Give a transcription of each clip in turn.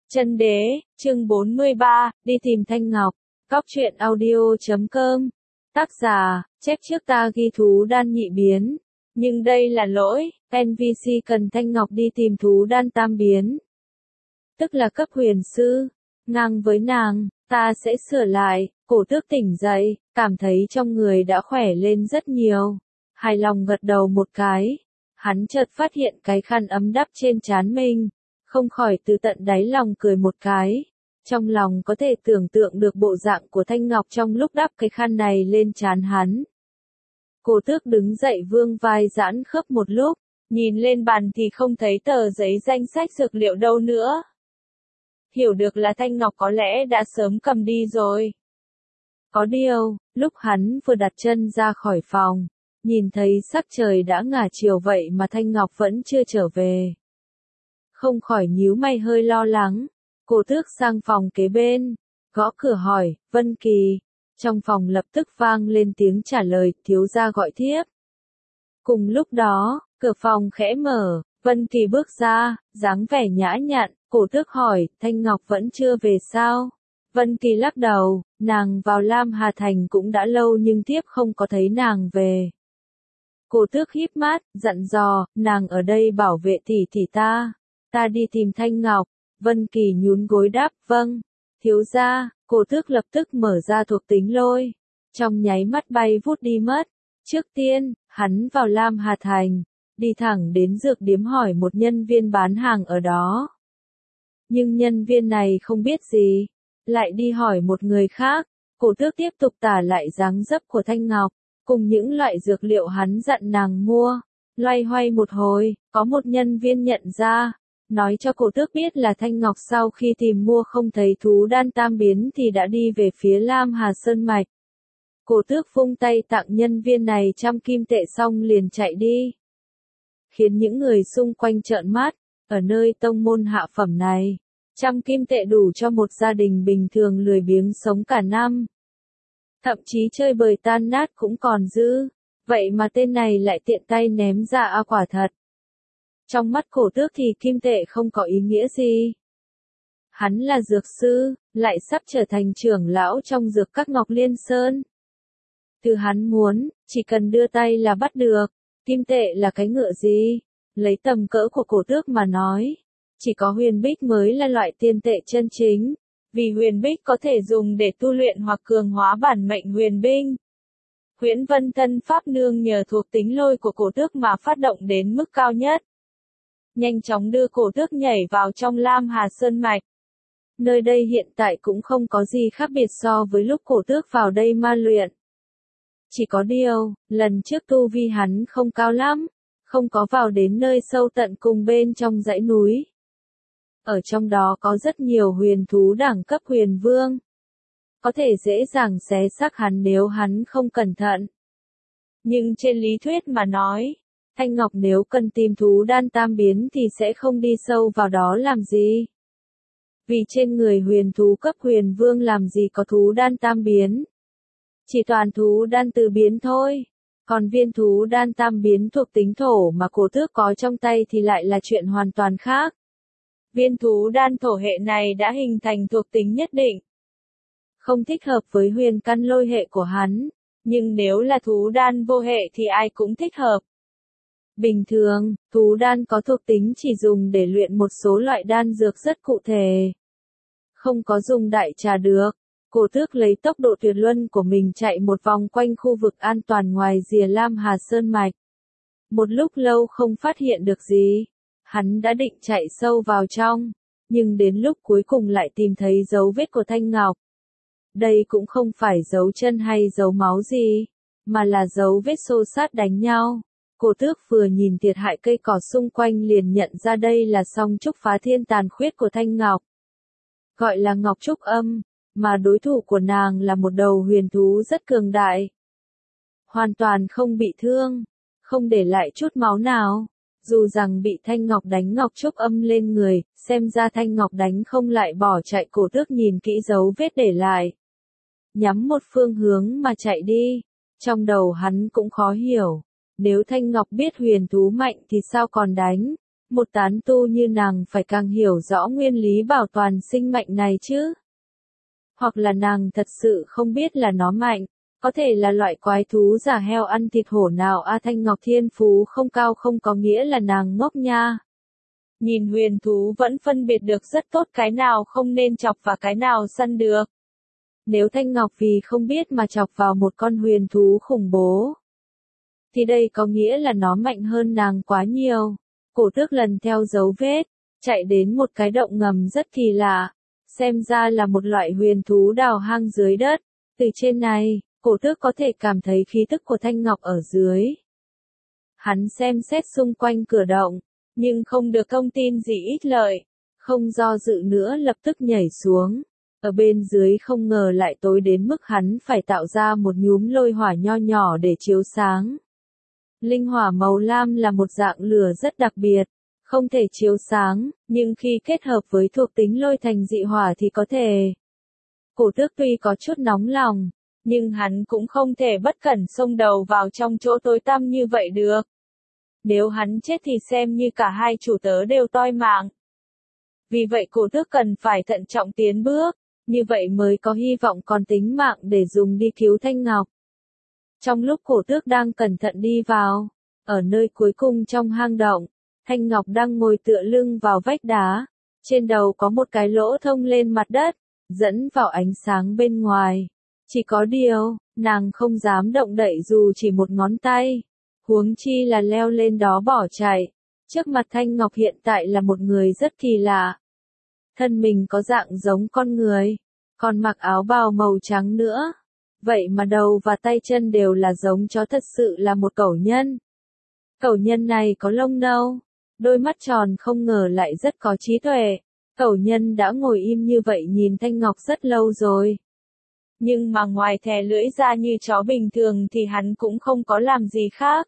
Chân đế, chương 43, đi tìm Thanh Ngọc. Góc truyện audio.com. Tác giả, chép trước ta ghi thú đan nhị biến. Nhưng đây là lỗi, NPC cần Thanh Ngọc đi tìm thú đan tam biến. Tức là cấp huyền sư. Ngang với nàng, ta sẽ sửa lại. Cổ tước tỉnh dậy, cảm thấy trong người đã khỏe lên rất nhiều. Hài lòng gật đầu một cái. Hắn chợt phát hiện cái khăn ấm đắp trên trán mình. Không khỏi từ tận đáy lòng cười một cái. Trong lòng có thể tưởng tượng được bộ dạng của Thanh Ngọc trong lúc đắp cái khăn này lên trán hắn. Cổ tước đứng dậy vương vai giãn khớp một lúc, nhìn lên bàn thì không thấy tờ giấy danh sách dược liệu đâu nữa. Hiểu được là Thanh Ngọc có lẽ đã sớm cầm đi rồi. Có điều, lúc hắn vừa đặt chân ra khỏi phòng, nhìn thấy sắc trời đã ngả chiều vậy mà Thanh Ngọc vẫn chưa trở về. Không khỏi nhíu mày hơi lo lắng, cổ tước sang phòng kế bên, gõ cửa hỏi, Vân Kỳ. Trong phòng lập tức vang lên tiếng trả lời, thiếu gia gọi thiếp. Cùng lúc đó, cửa phòng khẽ mở, Vân Kỳ bước ra, dáng vẻ nhã nhặn, cổ tước hỏi, Thanh Ngọc vẫn chưa về sao? Vân Kỳ lắc đầu, nàng vào Lam Hà Thành cũng đã lâu nhưng thiếp không có thấy nàng về. Cổ tước híp mắt, dặn dò, nàng ở đây bảo vệ tỷ ta. Ta đi tìm Thanh Ngọc. Vân Kỳ nhún gối đáp, vâng. Thiếu gia, cổ tước lập tức mở ra thuộc tính lôi. Trong nháy mắt bay vút đi mất. Trước tiên, hắn vào Lam Hà Thành, đi thẳng đến dược điếm hỏi một nhân viên bán hàng ở đó. Nhưng nhân viên này không biết gì, lại đi hỏi một người khác. Cổ tước tiếp tục tả lại dáng dấp của Thanh Ngọc, cùng những loại dược liệu hắn dặn nàng mua. Loay hoay một hồi, có một nhân viên nhận ra. Nói cho cổ tước biết là Thanh Ngọc sau khi tìm mua không thấy thú đan tam biến thì đã đi về phía Lam Hà Sơn Mạch. Cổ tước vung tay tặng nhân viên này 100 kim tệ xong liền chạy đi. Khiến những người xung quanh trợn mắt, ở nơi tông môn hạ phẩm này, 100 kim tệ đủ cho một gia đình bình thường lười biếng sống cả năm. Thậm chí chơi bời tan nát cũng còn dư, vậy mà tên này lại tiện tay ném ra quả thật. Trong mắt cổ tước thì kim tệ không có ý nghĩa gì. Hắn là dược sư, lại sắp trở thành trưởng lão trong dược các Ngọc Liên Sơn. Từ hắn muốn, chỉ cần đưa tay là bắt được, kim tệ là cái ngựa gì? Lấy tầm cỡ của cổ tước mà nói, chỉ có huyền bích mới là loại tiền tệ chân chính, vì huyền bích có thể dùng để tu luyện hoặc cường hóa bản mệnh huyền binh. Huyễn Vân Thân Pháp nương nhờ thuộc tính lôi của cổ tước mà phát động đến mức cao nhất. Nhanh chóng đưa cổ tước nhảy vào trong Lam Hà Sơn Mạch. Nơi đây hiện tại cũng không có gì khác biệt so với lúc cổ tước vào đây ma luyện. Chỉ có điều, lần trước tu vi hắn không cao lắm, không có vào đến nơi sâu tận cùng bên trong dãy núi. Ở trong đó có rất nhiều huyền thú đẳng cấp huyền vương. Có thể dễ dàng xé xác hắn nếu hắn không cẩn thận. Nhưng trên lý thuyết mà nói, Thanh Ngọc nếu cần tìm thú đan tam biến thì sẽ không đi sâu vào đó làm gì. Vì trên người huyền thú cấp huyền vương làm gì có thú đan tam biến. Chỉ toàn thú đan từ biến thôi. Còn viên thú đan tam biến thuộc tính thổ mà cổ tước có trong tay thì lại là chuyện hoàn toàn khác. Viên thú đan thổ hệ này đã hình thành thuộc tính nhất định. Không thích hợp với huyền căn lôi hệ của hắn. Nhưng nếu là thú đan vô hệ thì ai cũng thích hợp. Bình thường, thú đan có thuộc tính chỉ dùng để luyện một số loại đan dược rất cụ thể. Không có dùng đại trà được. Cổ tước lấy tốc độ tuyệt luân của mình chạy một vòng quanh khu vực an toàn ngoài rìa Lam Hà Sơn Mạch. Một lúc lâu không phát hiện được gì. Hắn đã định chạy sâu vào trong. Nhưng đến lúc cuối cùng lại tìm thấy dấu vết của Thanh Ngọc. Đây cũng không phải dấu chân hay dấu máu gì, mà là dấu vết xô xát đánh nhau. Cổ tước vừa nhìn thiệt hại cây cỏ xung quanh liền nhận ra đây là song trúc phá thiên tàn khuyết của Thanh Ngọc. Gọi là Ngọc Trúc Âm, mà đối thủ của nàng là một đầu huyền thú rất cường đại. Hoàn toàn không bị thương, không để lại chút máu nào. Dù rằng bị Thanh Ngọc đánh Ngọc Trúc Âm lên người, xem ra Thanh Ngọc đánh không lại bỏ chạy, cổ tước nhìn kỹ dấu vết để lại. Nhắm một phương hướng mà chạy đi. Trong đầu hắn cũng khó hiểu. Nếu Thanh Ngọc biết huyền thú mạnh thì sao còn đánh? Một tán tu như nàng phải càng hiểu rõ nguyên lý bảo toàn sinh mệnh này chứ. Hoặc là nàng thật sự không biết là nó mạnh, có thể là loại quái thú giả heo ăn thịt hổ nào A Thanh Ngọc thiên phú không cao không có nghĩa là nàng ngốc nha. Nhìn huyền thú vẫn phân biệt được rất tốt cái nào không nên chọc và cái nào săn được. Nếu Thanh Ngọc vì không biết mà chọc vào một con huyền thú khủng bố, thì đây có nghĩa là nó mạnh hơn nàng quá nhiều. Cổ tước lần theo dấu vết, chạy đến một cái động ngầm rất kỳ lạ, xem ra là một loại huyền thú đào hang dưới đất. Từ trên này, cổ tước có thể cảm thấy khí tức của Thanh Ngọc ở dưới. Hắn xem xét xung quanh cửa động, nhưng không được thông tin gì ích lợi, không do dự nữa lập tức nhảy xuống. Ở bên dưới không ngờ lại tối đến mức hắn phải tạo ra một nhúm lôi hỏa nho nhỏ để chiếu sáng. Linh hỏa màu lam là một dạng lửa rất đặc biệt, không thể chiếu sáng, nhưng khi kết hợp với thuộc tính lôi thành dị hỏa thì có thể. Cổ tước tuy có chút nóng lòng, nhưng hắn cũng không thể bất cẩn xông đầu vào trong chỗ tối tăm như vậy được. Nếu hắn chết thì xem như cả hai chủ tớ đều toi mạng. Vì vậy cổ tước cần phải thận trọng tiến bước, như vậy mới có hy vọng còn tính mạng để dùng đi cứu Thanh Ngọc. Trong lúc cổ tước đang cẩn thận đi vào, ở nơi cuối cùng trong hang động, Thanh Ngọc đang ngồi tựa lưng vào vách đá, trên đầu có một cái lỗ thông lên mặt đất, dẫn vào ánh sáng bên ngoài. Chỉ có điều, nàng không dám động đậy dù chỉ một ngón tay, huống chi là leo lên đó bỏ chạy. Trước mặt Thanh Ngọc hiện tại là một người rất kỳ lạ. Thân mình có dạng giống con người, còn mặc áo bào màu trắng nữa. Vậy mà đầu và tay chân đều là giống chó, thật sự là một cẩu nhân. Cẩu nhân này có lông nâu, đôi mắt tròn, không ngờ lại rất có trí tuệ. Cẩu nhân đã ngồi im như vậy nhìn Thanh Ngọc rất lâu rồi. Nhưng mà ngoài thè lưỡi ra như chó bình thường thì hắn cũng không có làm gì khác.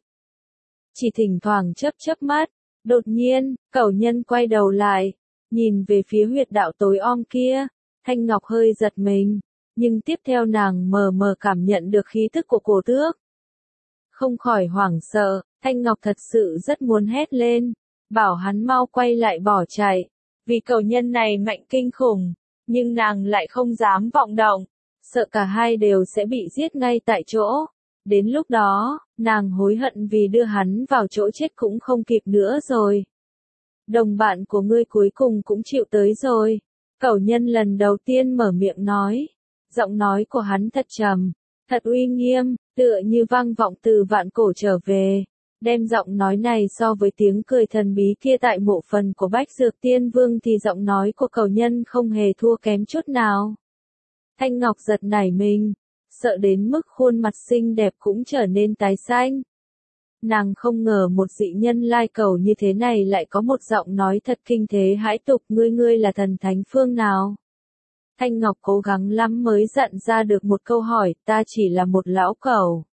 Chỉ thỉnh thoảng chớp chớp mắt. Đột nhiên, cẩu nhân quay đầu lại, nhìn về phía huyệt đạo tối om kia. Thanh Ngọc hơi giật mình, nhưng tiếp theo nàng mờ mờ cảm nhận được khí tức của cổ tước. Không khỏi hoảng sợ, Thanh Ngọc thật sự rất muốn hét lên, bảo hắn mau quay lại bỏ chạy, vì cẩu nhân này mạnh kinh khủng, nhưng nàng lại không dám vọng động, sợ cả hai đều sẽ bị giết ngay tại chỗ. Đến lúc đó, nàng hối hận vì đưa hắn vào chỗ chết cũng không kịp nữa rồi. Đồng bạn của ngươi cuối cùng cũng chịu tới rồi. Cẩu nhân lần đầu tiên mở miệng nói. Giọng nói của hắn thật trầm, thật uy nghiêm, tựa như vang vọng từ vạn cổ trở về. Đem giọng nói này so với tiếng cười thần bí kia tại mộ phần của Bách Dược Tiên Vương thì giọng nói của cẩu nhân không hề thua kém chút nào. Thanh Ngọc giật nảy mình, sợ đến mức khuôn mặt xinh đẹp cũng trở nên tái xanh. Nàng không ngờ một dị nhân lai cẩu như thế này lại có một giọng nói thật kinh thế hãi tục. Ngươi là thần thánh phương nào? Thanh Ngọc cố gắng lắm mới dặn ra được một câu hỏi, ta chỉ là một lão cẩu.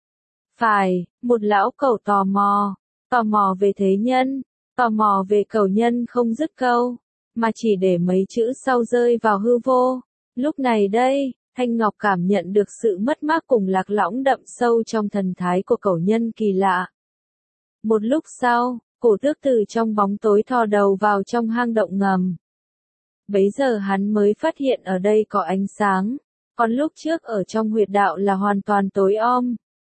Phải, một lão cẩu tò mò về thế nhân, tò mò về cẩu nhân không dứt câu, mà chỉ để mấy chữ sau rơi vào hư vô. Lúc này đây, Thanh Ngọc cảm nhận được sự mất mát cùng lạc lõng đậm sâu trong thần thái của cẩu nhân kỳ lạ. Một lúc sau, cổ tước từ trong bóng tối thò đầu vào trong hang động ngầm. Bấy giờ hắn mới phát hiện ở đây có ánh sáng, còn lúc trước ở trong huyệt đạo là hoàn toàn tối om.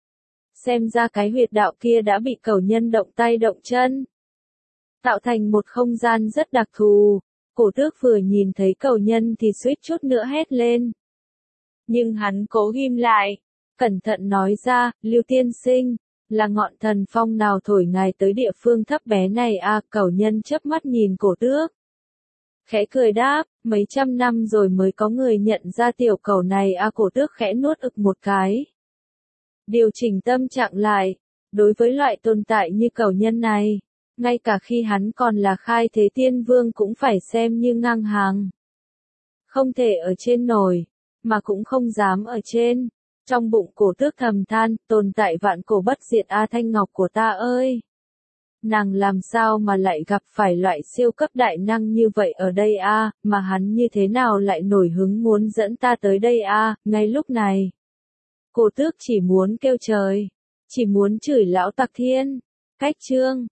Xem ra cái huyệt đạo kia đã bị cẩu nhân động tay động chân, tạo thành một không gian rất đặc thù. Cổ tước vừa nhìn thấy cẩu nhân thì suýt chút nữa hét lên. Nhưng hắn cố ghim lại, cẩn thận nói ra, Lưu tiên sinh, là ngọn thần phong nào thổi ngài tới địa phương thấp bé này à? Cẩu nhân chớp mắt nhìn cổ tước, khẽ cười đáp, mấy trăm năm rồi mới có người nhận ra tiểu cẩu này à? Cổ tước khẽ nuốt ực một cái, điều chỉnh tâm trạng lại. Đối với loại tồn tại như cẩu nhân này, ngay cả khi hắn còn là khai thế tiên vương cũng phải xem như ngang hàng. Không thể ở trên nổi, mà cũng không dám ở trên. Trong bụng cổ tước thầm than, tồn tại vạn cổ bất diệt a Thanh Ngọc của ta ơi. Nàng làm sao mà lại gặp phải loại siêu cấp đại năng như vậy ở đây a, mà hắn như thế nào lại nổi hứng muốn dẫn ta tới đây a? Ngay lúc này, cổ tước chỉ muốn kêu trời, chỉ muốn chửi lão tặc thiên. Cách chương